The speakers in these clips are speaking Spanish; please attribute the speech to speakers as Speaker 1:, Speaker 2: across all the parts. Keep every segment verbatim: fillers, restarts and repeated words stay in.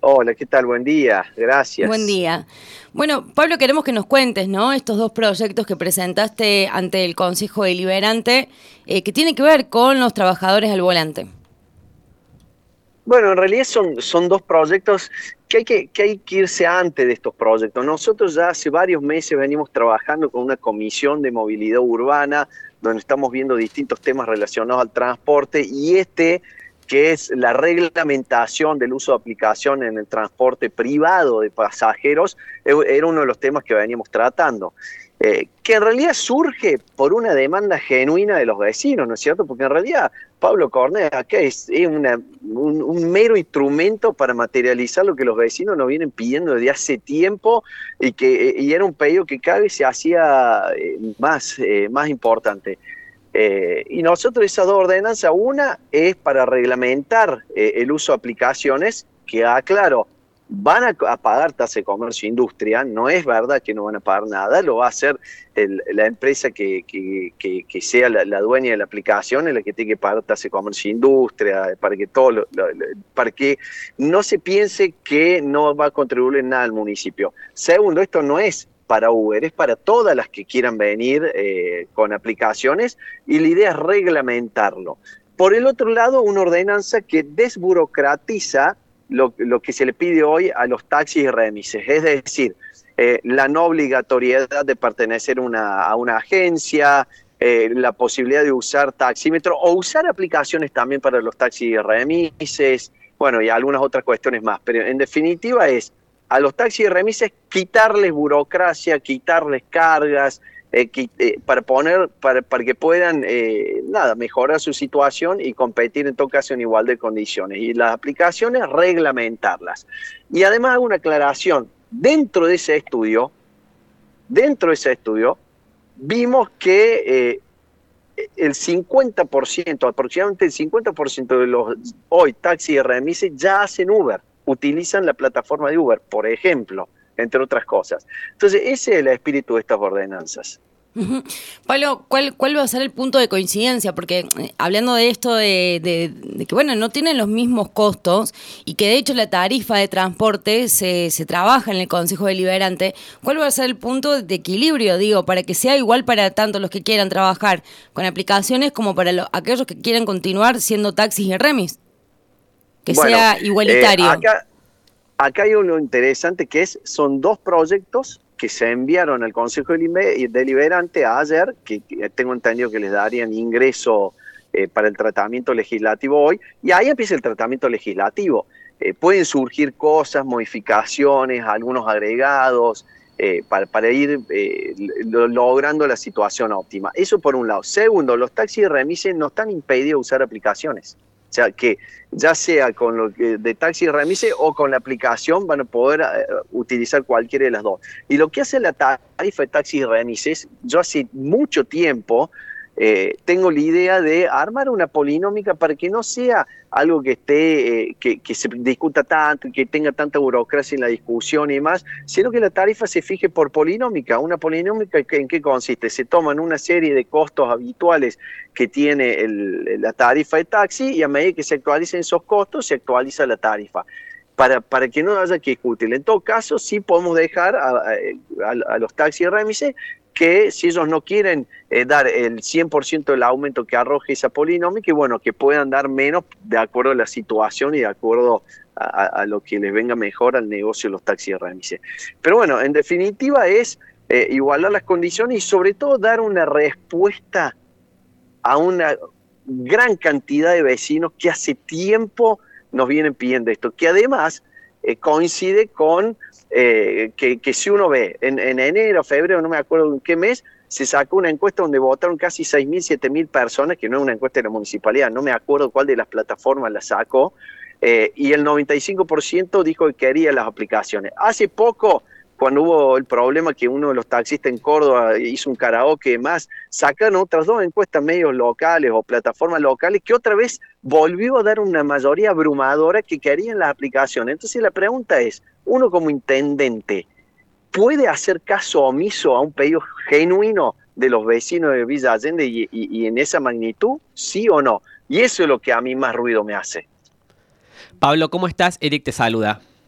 Speaker 1: Hola, ¿qué tal? Buen día,
Speaker 2: Buen
Speaker 1: gracias.
Speaker 2: día. Bueno, Pablo, queremos que nos cuentes, ¿no? Estos dos proyectos que presentaste ante el Consejo Deliberante, eh, que tiene que ver con los trabajadores al volante.
Speaker 1: Bueno, en realidad son, son dos proyectos que hay que, que hay que irse antes de estos proyectos. Nosotros ya hace varios meses venimos trabajando con una comisión de movilidad urbana, donde estamos viendo distintos temas relacionados al transporte, y este, que es la reglamentación del uso de aplicación en el transporte privado de pasajeros, era uno de los temas que veníamos tratando. Eh, que en realidad surge por una demanda genuina de los vecinos, ¿no es cierto? Porque en realidad Pablo Cornés acá es, es una, un, un mero instrumento para materializar lo que los vecinos nos vienen pidiendo desde hace tiempo, y que y era un pedido que cada vez se hacía eh, más, eh, más importante. Eh, y nosotros esas dos ordenanzas, una es para reglamentar eh, el uso de aplicaciones, que aclaro, van a, a pagar tasa de comercio e industria, no es verdad que no van a pagar nada, lo va a hacer el, la empresa que, que, que, que sea la, la dueña de la aplicación, es la que tiene que pagar tasa de comercio e industria, para que, todo lo, lo, para que no se piense que no va a contribuir en nada al municipio. Segundo, esto no es para Uber, es para todas las que quieran venir eh, con aplicaciones, y la idea es reglamentarlo. Por el otro lado, una ordenanza que desburocratiza lo, lo que se le pide hoy a los taxis y remises, es decir, eh, la no obligatoriedad de pertenecer una, a una agencia, eh, la posibilidad de usar taxímetro o usar aplicaciones también para los taxis y remises, bueno, y algunas otras cuestiones más, pero en definitiva es a los taxis y remises quitarles burocracia, quitarles cargas, eh, qui, eh, para poner, para, para que puedan eh, nada, mejorar su situación y competir en todo caso en igual de condiciones. Y las aplicaciones, reglamentarlas. Y además hago una aclaración, dentro de ese estudio, dentro de ese estudio, vimos que eh, el cincuenta por ciento, aproximadamente el cincuenta por ciento de los hoy taxis y remises ya hacen Uber, utilizan la plataforma de Uber, por ejemplo, entre otras cosas. Entonces, ese es el espíritu de estas ordenanzas.
Speaker 2: Uh-huh. Pablo, ¿cuál, ¿cuál va a ser el punto de coincidencia? Porque eh, hablando de esto de, de, de que, bueno, no tienen los mismos costos y que de hecho la tarifa de transporte se, se trabaja en el Consejo Deliberante, ¿cuál va a ser el punto de equilibrio, digo, para que sea igual para tanto los que quieran trabajar con aplicaciones como para lo, aquellos que quieran continuar siendo taxis y remis? Que
Speaker 1: Bueno,
Speaker 2: sea
Speaker 1: eh,
Speaker 2: igualitario.
Speaker 1: acá, acá hay uno interesante que es, son dos proyectos que se enviaron al Consejo Deliberante ayer, que, que tengo entendido que les darían ingreso eh, para el tratamiento legislativo hoy, y ahí empieza el tratamiento legislativo. Eh, pueden surgir cosas, modificaciones, algunos agregados, eh, para, para ir eh, lo, logrando la situación óptima. Eso por un lado. Segundo, los taxis y remises no están impedidos de usar aplicaciones. O sea, que ya sea con lo que de taxi y remise o con la aplicación van a poder uh, utilizar cualquiera de las dos. Y lo que hace la tarifa de taxi y remises, yo hace mucho tiempo eh, tengo la idea de armar una polinómica para que no sea algo que esté, eh, que, que se discuta tanto, que tenga tanta burocracia en la discusión y demás, sino que la tarifa se fije por polinómica. Una polinómica, ¿en qué consiste? Se toman una serie de costos habituales que tiene el, la tarifa de taxi, y a medida que se actualicen esos costos, se actualiza la tarifa. Para, para que no haya que discutir. En todo caso, sí podemos dejar a, a, a los taxis y remises que si ellos no quieren eh, dar el cien por ciento del aumento que arroje esa polinómica, y bueno, que puedan dar menos de acuerdo a la situación y de acuerdo a, a lo que les venga mejor al negocio de los taxis y remises. Pero bueno, en definitiva es eh, igualar las condiciones y sobre todo dar una respuesta a una gran cantidad de vecinos que hace tiempo nos vienen pidiendo esto, que además eh, coincide con eh, que, que si uno ve en, en enero, febrero, no me acuerdo en qué mes, se sacó una encuesta donde votaron casi seis mil, siete mil personas, que no es una encuesta de la municipalidad, no me acuerdo cuál de las plataformas la sacó, eh, y el noventa y cinco por ciento dijo que quería las aplicaciones. Hace poco, cuando hubo el problema que uno de los taxistas en Córdoba hizo un karaoke y demás, sacaron otras dos encuestas, medios locales o plataformas locales, que otra vez volvió a dar una mayoría abrumadora que querían las aplicaciones. Entonces la pregunta es, uno como intendente, ¿puede hacer caso omiso a un pedido genuino de los vecinos de Villa Allende y, y, y en esa magnitud? ¿Sí o no? Y eso es lo que a mí más ruido me hace.
Speaker 3: Pablo, ¿cómo estás? Eric te saluda.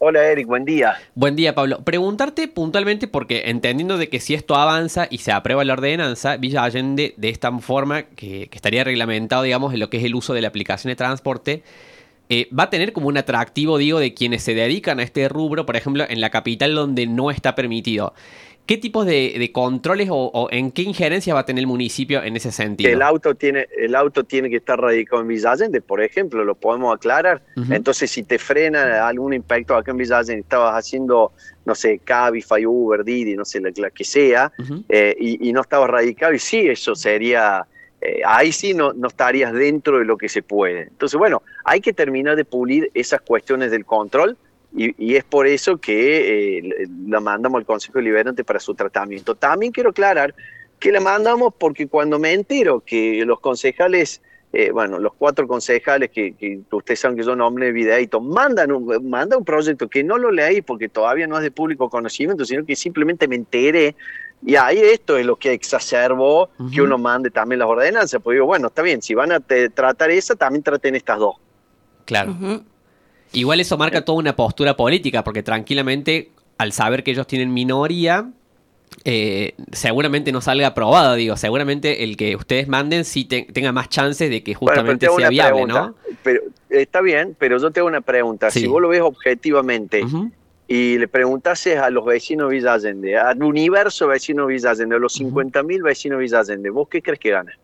Speaker 1: Hola Eric, buen día.
Speaker 3: Buen día, Pablo. Preguntarte puntualmente porque entendiendo de que si esto avanza y se aprueba la ordenanza, Villa Allende de esta forma que, que estaría reglamentado, digamos, en lo que es el uso de la aplicación de transporte, eh, va a tener como un atractivo, digo, de quienes se dedican a este rubro, por ejemplo, en la capital donde no está permitido. ¿Qué tipos de, de controles o, o en qué injerencia va a tener el municipio en ese sentido?
Speaker 1: El auto tiene, el auto tiene que estar radicado en Villa Allende, por ejemplo, lo podemos aclarar. Uh-huh. Entonces, si te frena algún inspector acá en Villa Allende, estabas haciendo, no sé, Cabify, Uber, Didi, no sé, la, la que sea, uh-huh. eh, y, y no estabas radicado, y sí, eso sería, eh, ahí sí no, no estarías dentro de lo que se puede. Entonces, bueno, hay que terminar de pulir esas cuestiones del control. Y, y es por eso que eh, la mandamos al Consejo Deliberante para su tratamiento. También quiero aclarar que la mandamos porque cuando me entero que los concejales, eh, bueno, los cuatro concejales que, que ustedes saben que yo nombré el videíto, mandan un, mandan un proyecto que no lo leí porque todavía no es de público conocimiento, sino que simplemente me enteré. Y ahí esto es lo que exacerbó uh-huh. que uno mande también las ordenanzas. Porque digo, bueno, está bien, si van a te, tratar esa, también traten estas dos.
Speaker 3: Claro. Uh-huh. Igual eso marca toda una postura política, porque tranquilamente, al saber que ellos tienen minoría, eh, seguramente no salga aprobado, digo, seguramente el que ustedes manden sí te, tenga más chances de que justamente bueno, sea viable,
Speaker 1: pregunta,
Speaker 3: ¿no?
Speaker 1: Pero, está bien, pero yo te hago una pregunta, sí. Si vos lo ves objetivamente uh-huh. y le preguntases a los vecinos de Villa Allende, al universo vecino de Villa Allende, a los cincuenta mil uh-huh. vecinos de Villa Allende, ¿vos qué crees que gana?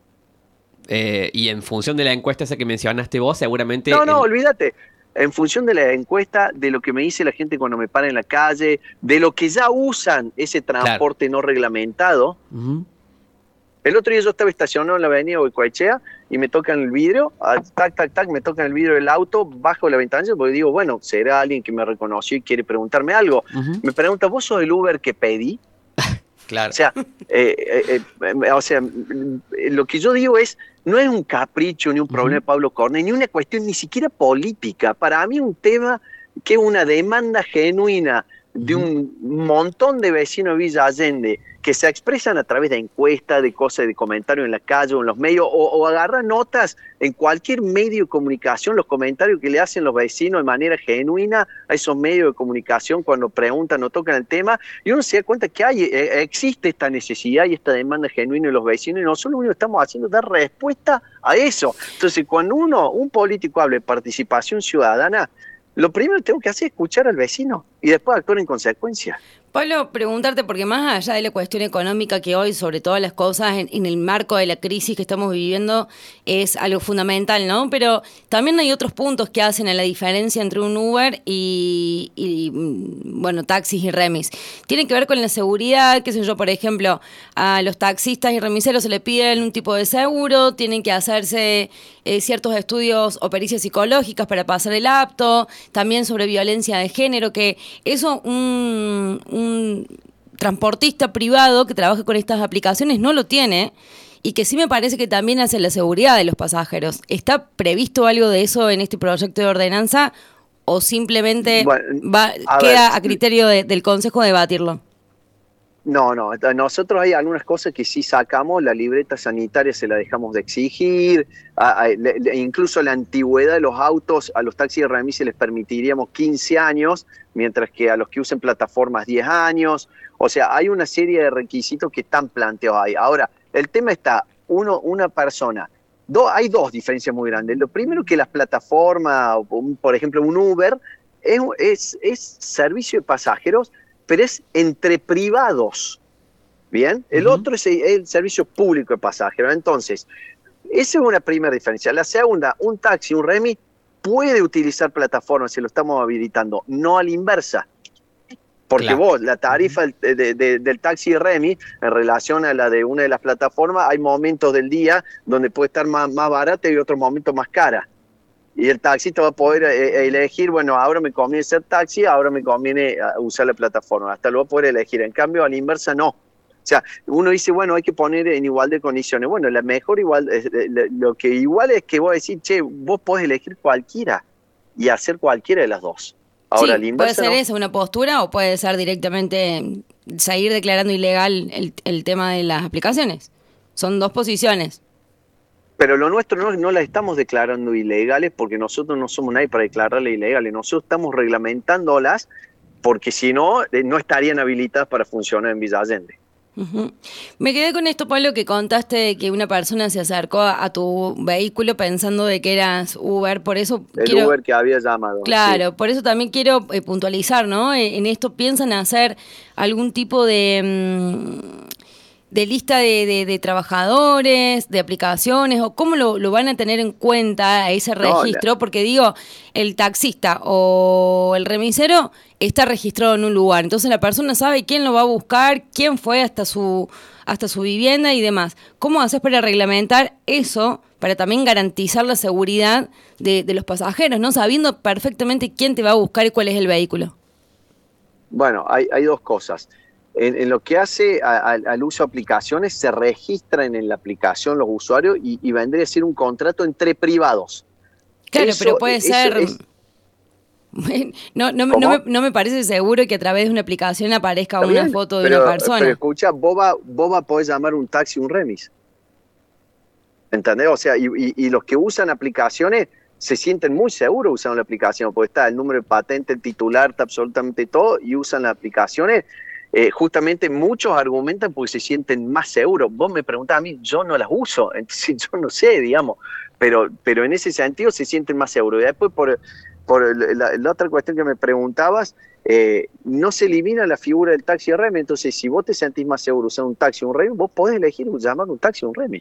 Speaker 3: Eh, y en función de la encuesta esa que mencionaste vos, seguramente...
Speaker 1: No, no,
Speaker 3: el...
Speaker 1: olvídate. En función de la encuesta, de lo que me dice la gente cuando me para en la calle, de lo que ya usan ese transporte claro. no reglamentado. Uh-huh. El otro día yo estaba estacionado en la avenida Goicoechea y me tocan el vidrio, tac, tac, tac, me tocan el vidrio del auto, bajo la ventanilla porque digo, bueno, será alguien que me reconoció y quiere preguntarme algo. Uh-huh. Me pregunta, ¿vos sos el Uber que pedí?
Speaker 3: Claro.
Speaker 1: O sea, eh, eh, eh, o sea, lo que yo digo es, no es un capricho ni un problema uh-huh. de Pablo Cornell, ni una cuestión ni siquiera política. Para mí un tema que es una demanda genuina de uh-huh. un montón de vecinos de Villa Allende que se expresan a través de encuestas, de cosas, de comentarios en la calle o en los medios, o, o agarran notas en cualquier medio de comunicación, los comentarios que le hacen los vecinos de manera genuina a esos medios de comunicación cuando preguntan o tocan el tema, y uno se da cuenta que hay, existe esta necesidad y esta demanda genuina de los vecinos, y nosotros lo único que estamos haciendo es dar respuesta a eso. Entonces, cuando uno, un político habla de participación ciudadana, lo primero que tengo que hacer es escuchar al vecino y después actuar en consecuencia.
Speaker 2: Pablo, preguntarte, porque más allá de la cuestión económica que hoy, sobre todas las cosas, en, en el marco de la crisis que estamos viviendo, es algo fundamental, ¿no? Pero también hay otros puntos que hacen a la diferencia entre un Uber y, y bueno, taxis y remis. Tienen que ver con la seguridad, qué sé yo, por ejemplo, a los taxistas y remiseros se les piden un tipo de seguro, tienen que hacerse eh, ciertos estudios o pericias psicológicas para pasar el apto, también sobre violencia de género, que eso un... un transportista privado que trabaja con estas aplicaciones no lo tiene y que sí me parece que también hace la seguridad de los pasajeros. ¿Está previsto algo de eso en este proyecto de ordenanza o simplemente bueno, va, a queda ver, a criterio de, del Consejo debatirlo?
Speaker 1: No, no, nosotros hay algunas cosas que sí sacamos, la libreta sanitaria se la dejamos de exigir, a, a, le, incluso la antigüedad de los autos, a los taxis de remis les permitiríamos quince años, mientras que a los que usen plataformas diez años, o sea, hay una serie de requisitos que están planteados ahí. Ahora, el tema está, uno, una persona, do, hay dos diferencias muy grandes. Lo primero que las plataformas, por ejemplo un Uber, es, es, es servicio de pasajeros, pero es entre privados, ¿bien? El uh-huh. otro es el, el servicio público de pasajeros. Entonces, esa es una primera diferencia. La segunda, un taxi, un remis, puede utilizar plataformas, si lo estamos habilitando, no a la inversa. Porque claro. vos, la tarifa uh-huh. de, de, del taxi y remis, en relación a la de una de las plataformas, hay momentos del día donde puede estar más, más barata y otros momentos más cara. Y el taxista va a poder eh, elegir, bueno, ahora me conviene ser taxi, ahora me conviene usar la plataforma. Hasta lo va a poder elegir. En cambio, a la inversa, no. O sea, uno dice, bueno, hay que poner en igual de condiciones. Bueno, la mejor igual, lo que igual es que vos decís, che, vos podés elegir cualquiera y hacer cualquiera de las dos. Ahora,
Speaker 2: sí,
Speaker 1: la inversa,
Speaker 2: puede ser
Speaker 1: no.
Speaker 2: esa una postura o puede ser directamente seguir declarando ilegal el, el tema de las aplicaciones. Son dos posiciones.
Speaker 1: Pero lo nuestro no, no la estamos declarando ilegales porque nosotros no somos nadie para declararlas ilegales. Nosotros estamos reglamentándolas porque si no, eh, no estarían habilitadas para funcionar en Villa Allende.
Speaker 2: Uh-huh. Me quedé con esto, Pablo, que contaste de que una persona se acercó a, a tu vehículo pensando de que eras Uber, por eso
Speaker 1: El
Speaker 2: quiero...
Speaker 1: Uber que había llamado.
Speaker 2: Claro,
Speaker 1: sí.
Speaker 2: por eso también quiero eh, puntualizar, ¿no? En esto piensan hacer algún tipo de... Mmm, de lista de, de, de trabajadores, de aplicaciones, o cómo lo, lo van a tener en cuenta a ese registro, no, la... porque digo, el taxista o el remisero está registrado en un lugar, entonces la persona sabe quién lo va a buscar, quién fue hasta su, hasta su vivienda y demás. ¿Cómo haces para reglamentar eso, para también garantizar la seguridad de, de los pasajeros, ¿no? Sabiendo perfectamente quién te va a buscar y cuál es el vehículo?
Speaker 1: Bueno, hay, hay dos cosas. En, en lo que hace a, a, al uso de aplicaciones, se registran en la aplicación los usuarios y, y vendría a ser un contrato entre privados.
Speaker 2: Claro,
Speaker 1: eso,
Speaker 2: pero puede
Speaker 1: eso
Speaker 2: ser...
Speaker 1: Es...
Speaker 2: No, no, no, me, no me parece seguro que a través de una aplicación aparezca una
Speaker 1: bien,
Speaker 2: foto de
Speaker 1: pero,
Speaker 2: una persona.
Speaker 1: Pero escucha, vos va, vos va podés llamar un taxi un remis. ¿Entendés? O sea, y, y, y los que usan aplicaciones se sienten muy seguros usando la aplicación, porque está el número de patente, el titular, está absolutamente todo, y usan las aplicaciones. Eh, justamente muchos argumentan porque se sienten más seguros. Vos me preguntás a mí, yo no las uso, entonces yo no sé, digamos, pero, pero en ese sentido se sienten más seguros. Y después, por, por la, la otra cuestión que me preguntabas, eh, no se elimina la figura del taxi remi, entonces si vos te sentís más seguro usando un taxi o un remi, vos podés elegir llamar un taxi o un remi.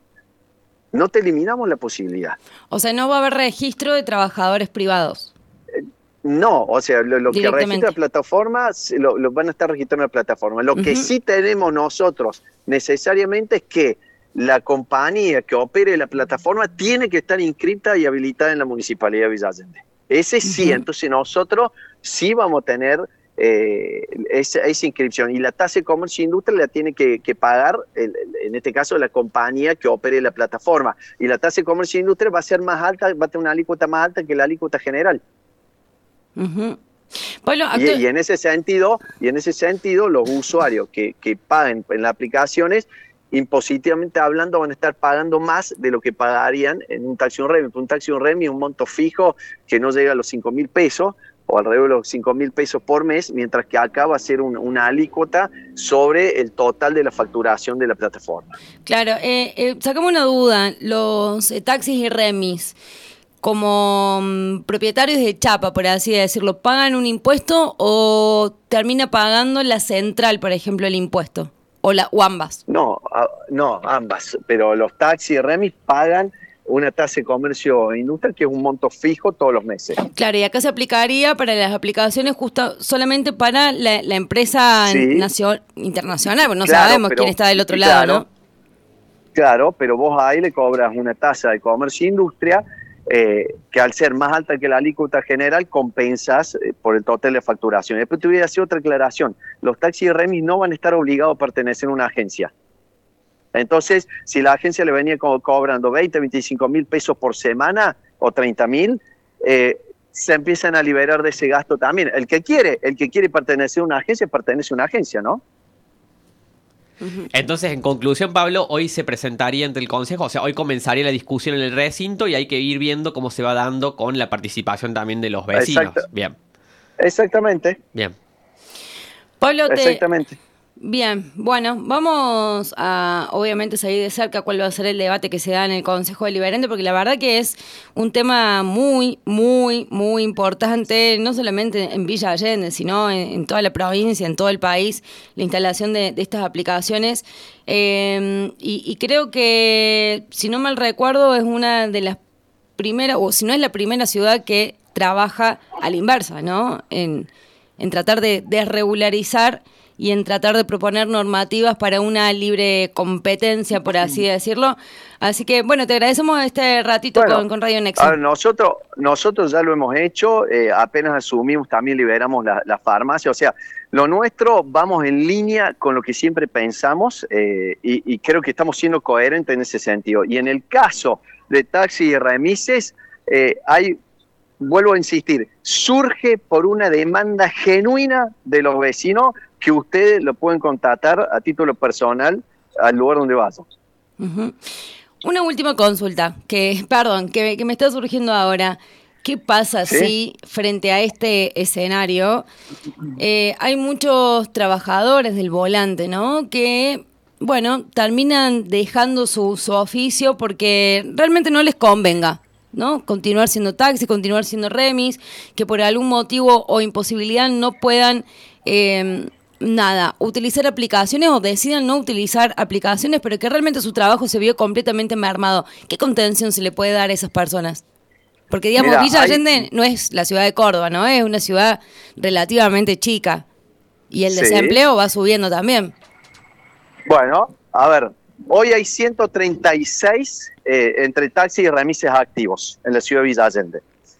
Speaker 1: No te eliminamos la posibilidad.
Speaker 2: O sea, no va a haber registro de trabajadores privados.
Speaker 1: No, o sea, lo, lo que registra la plataforma, lo, lo van a estar registrando la plataforma. Lo uh-huh. que sí tenemos nosotros necesariamente es que la compañía que opere la plataforma tiene que estar inscripta y habilitada en la Municipalidad de Villa Allende. Ese sí, uh-huh. entonces nosotros sí vamos a tener eh, esa, esa inscripción. Y la tasa de comercio e industria la tiene que, que pagar, el, en este caso, la compañía que opere la plataforma. Y la tasa de comercio e industria va a ser más alta, va a tener una alícuota más alta que la alícuota general.
Speaker 2: Uh-huh. Bueno,
Speaker 1: y, y en ese sentido, y en ese sentido, los usuarios que, que paguen en las aplicaciones, impositivamente hablando, van a estar pagando más de lo que pagarían en un taxi un remi. Un taxi un remi es un monto fijo que no llega a los cinco mil pesos, o alrededor de los cinco mil pesos por mes, mientras que acá va a ser un, una alícuota sobre el total de la facturación de la plataforma.
Speaker 2: Claro, eh, eh, sacamos una duda, los eh, taxis y remis, como um, propietarios de chapa, por así decirlo, ¿pagan un impuesto o termina pagando la central, por ejemplo, el impuesto? ¿O, la, o ambas?
Speaker 1: No, a, no, ambas. Pero los taxis y remis pagan una tasa de comercio industrial que es un monto fijo todos los meses.
Speaker 2: Claro, y acá se aplicaría para las aplicaciones justo solamente para la, la empresa sí. nacio, internacional, porque no claro, sabemos pero, quién está del otro
Speaker 1: claro,
Speaker 2: lado, ¿no?
Speaker 1: Claro, pero vos ahí le cobras una tasa de comercio e industria Eh, que al ser más alta que la alícuota general compensas eh, por el total de facturación. Después te voy a hacer otra aclaración. Los taxis y remis no van a estar obligados a pertenecer a una agencia. Entonces, si la agencia le venía co cobrando veinte, veinticinco mil pesos por semana o treinta mil, eh, se empiezan a liberar de ese gasto también. El que quiere, el que quiere pertenecer a una agencia, pertenece a una agencia, ¿no?
Speaker 3: Entonces, en conclusión, Pablo, hoy se presentaría ante el Consejo, o sea, hoy comenzaría la discusión en el recinto y hay que ir viendo cómo se va dando con la participación también de los vecinos.
Speaker 1: Exacto.
Speaker 3: Bien.
Speaker 1: Exactamente.
Speaker 3: Bien.
Speaker 2: Pablo, te...
Speaker 1: Exactamente.
Speaker 2: Bien, bueno, vamos a obviamente seguir de cerca cuál va a ser el debate que se da en el Consejo Deliberante, porque la verdad que es un tema muy, muy, muy importante, no solamente en Villa Allende, sino en, en toda la provincia, en todo el país, la instalación de, de estas aplicaciones. Eh, y, y creo que, si no mal recuerdo, es una de las primeras, o si no es la primera ciudad que trabaja a la inversa, ¿no? En, en tratar de desregularizar y en tratar de proponer normativas para una libre competencia, por así decirlo. Así que, bueno, te agradecemos este ratito bueno, con, con Radio Nexo.
Speaker 1: A ver, nosotros, nosotros ya lo hemos hecho, eh, apenas asumimos, también liberamos la, la farmacia. O sea, lo nuestro vamos en línea con lo que siempre pensamos eh, y, y creo que estamos siendo coherentes en ese sentido. Y en el caso de taxis y remises, eh, hay... vuelvo a insistir, surge por una demanda genuina de los vecinos que ustedes lo pueden contactar a título personal al lugar donde vayan.
Speaker 2: Uh-huh. Una última consulta, que, perdón, que, que me está surgiendo ahora. ¿Qué pasa
Speaker 1: ¿Sí?
Speaker 2: si frente a este escenario eh, hay muchos trabajadores del volante, ¿no? Que, bueno, terminan dejando su, su oficio porque realmente no les convenga, ¿no? Continuar siendo taxi, continuar siendo remis, que por algún motivo o imposibilidad no puedan... Eh, nada, utilizar aplicaciones o decidan no utilizar aplicaciones, pero que realmente su trabajo se vio completamente mermado. ¿Qué contención se le puede dar a esas personas? Porque, digamos,
Speaker 1: Mira,
Speaker 2: Villa
Speaker 1: hay-
Speaker 2: Allende no es la ciudad de Córdoba, ¿no? Es una ciudad relativamente chica. Y el
Speaker 1: Sí.
Speaker 2: desempleo va subiendo también.
Speaker 1: Bueno, a ver, hoy hay ciento treinta y seis eh, entre taxis y remises activos en la ciudad de Villa Allende.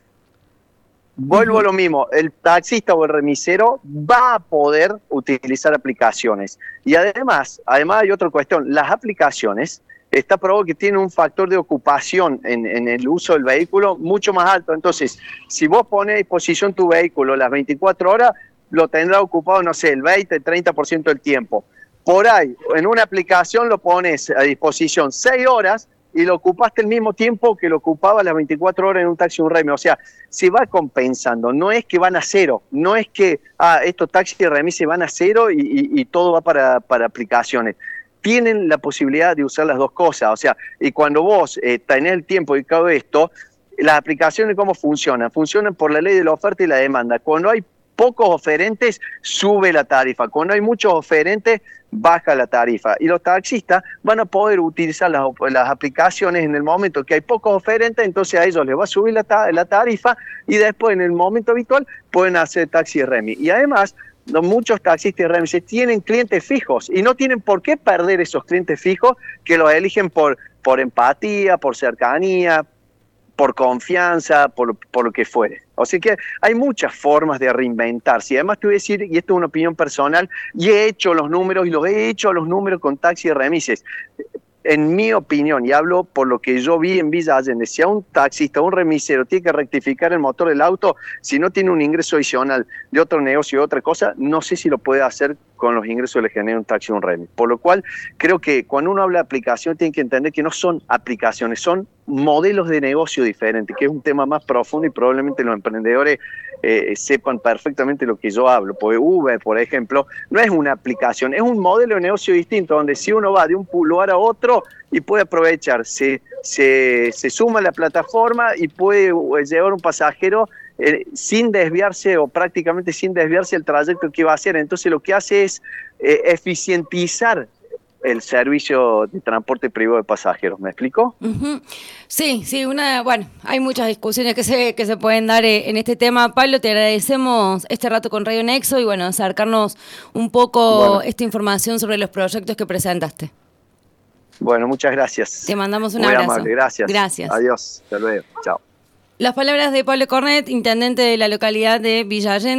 Speaker 1: Vuelvo
Speaker 2: Ujú.
Speaker 1: a lo mismo, el taxista o el remisero va a poder utilizar aplicaciones. Y además, además hay otra cuestión, las aplicaciones, está probado que tienen un factor de ocupación en, en el uso del vehículo mucho más alto. Entonces, si vos pones a disposición tu vehículo las veinticuatro horas, lo tendrá ocupado, no sé, el veinte, treinta por ciento del tiempo. Por ahí, en una aplicación lo pones a disposición seis horas y lo ocupaste el mismo tiempo que lo ocupaba las veinticuatro horas en un taxi o un remi. O sea, se va compensando. No es que van a cero, no es que ah, estos taxis y remis se van a cero y, y, y todo va para, para aplicaciones. Tienen la posibilidad de usar las dos cosas. O sea, y cuando vos eh, tenés el tiempo y todo esto, las aplicaciones, ¿cómo funcionan? Funcionan por la ley de la oferta y la demanda. Cuando hay pocos oferentes, sube la tarifa. Cuando hay muchos oferentes, baja la tarifa. Y los taxistas van a poder utilizar las, las aplicaciones en el momento que hay pocos oferentes, entonces a ellos les va a subir la, ta la tarifa y después en el momento habitual pueden hacer taxi y remi. Y además, no, muchos taxistas y remis tienen clientes fijos y no tienen por qué perder esos clientes fijos que los eligen por, por empatía, por cercanía, por confianza, por, por lo que fuere. O sea que hay muchas formas de reinventarse. Y además te voy a decir, y esto es una opinión personal, y he hecho los números, y los he hecho los números con taxi y remises. En mi opinión, y hablo por lo que yo vi en Villa Allende, si a un taxista o un remisero tiene que rectificar el motor del auto, si no tiene un ingreso adicional de otro negocio o otra cosa, no sé si lo puede hacer con los ingresos que le genera un taxi o un remis. Por lo cual, creo que cuando uno habla de aplicación, tiene que entender que no son aplicaciones, son modelos de negocio diferentes, que es un tema más profundo y probablemente los emprendedores eh, sepan perfectamente lo que yo hablo. Porque Uber, por ejemplo, no es una aplicación, es un modelo de negocio distinto, donde si uno va de un lugar a otro y puede aprovechar, se, se, se suma a la plataforma y puede llevar un pasajero eh, sin desviarse o prácticamente sin desviarse el trayecto que va a hacer. Entonces lo que hace es eh, eficientizar el servicio de transporte privado de pasajeros. ¿Me explico?
Speaker 2: Uh-huh. Sí, sí, una, bueno, hay muchas discusiones que se, que se pueden dar eh, en este tema. Pablo, te agradecemos este rato con Radio Nexo y bueno, acercarnos un poco
Speaker 1: Bueno.
Speaker 2: esta información sobre los proyectos que presentaste.
Speaker 1: Bueno, muchas gracias.
Speaker 2: Te mandamos un
Speaker 1: Muy
Speaker 2: abrazo.
Speaker 1: amable, gracias.
Speaker 2: Gracias.
Speaker 1: Adiós, hasta luego, chao.
Speaker 2: Las palabras de Pablo Cornet, intendente de la localidad de Villa Allende.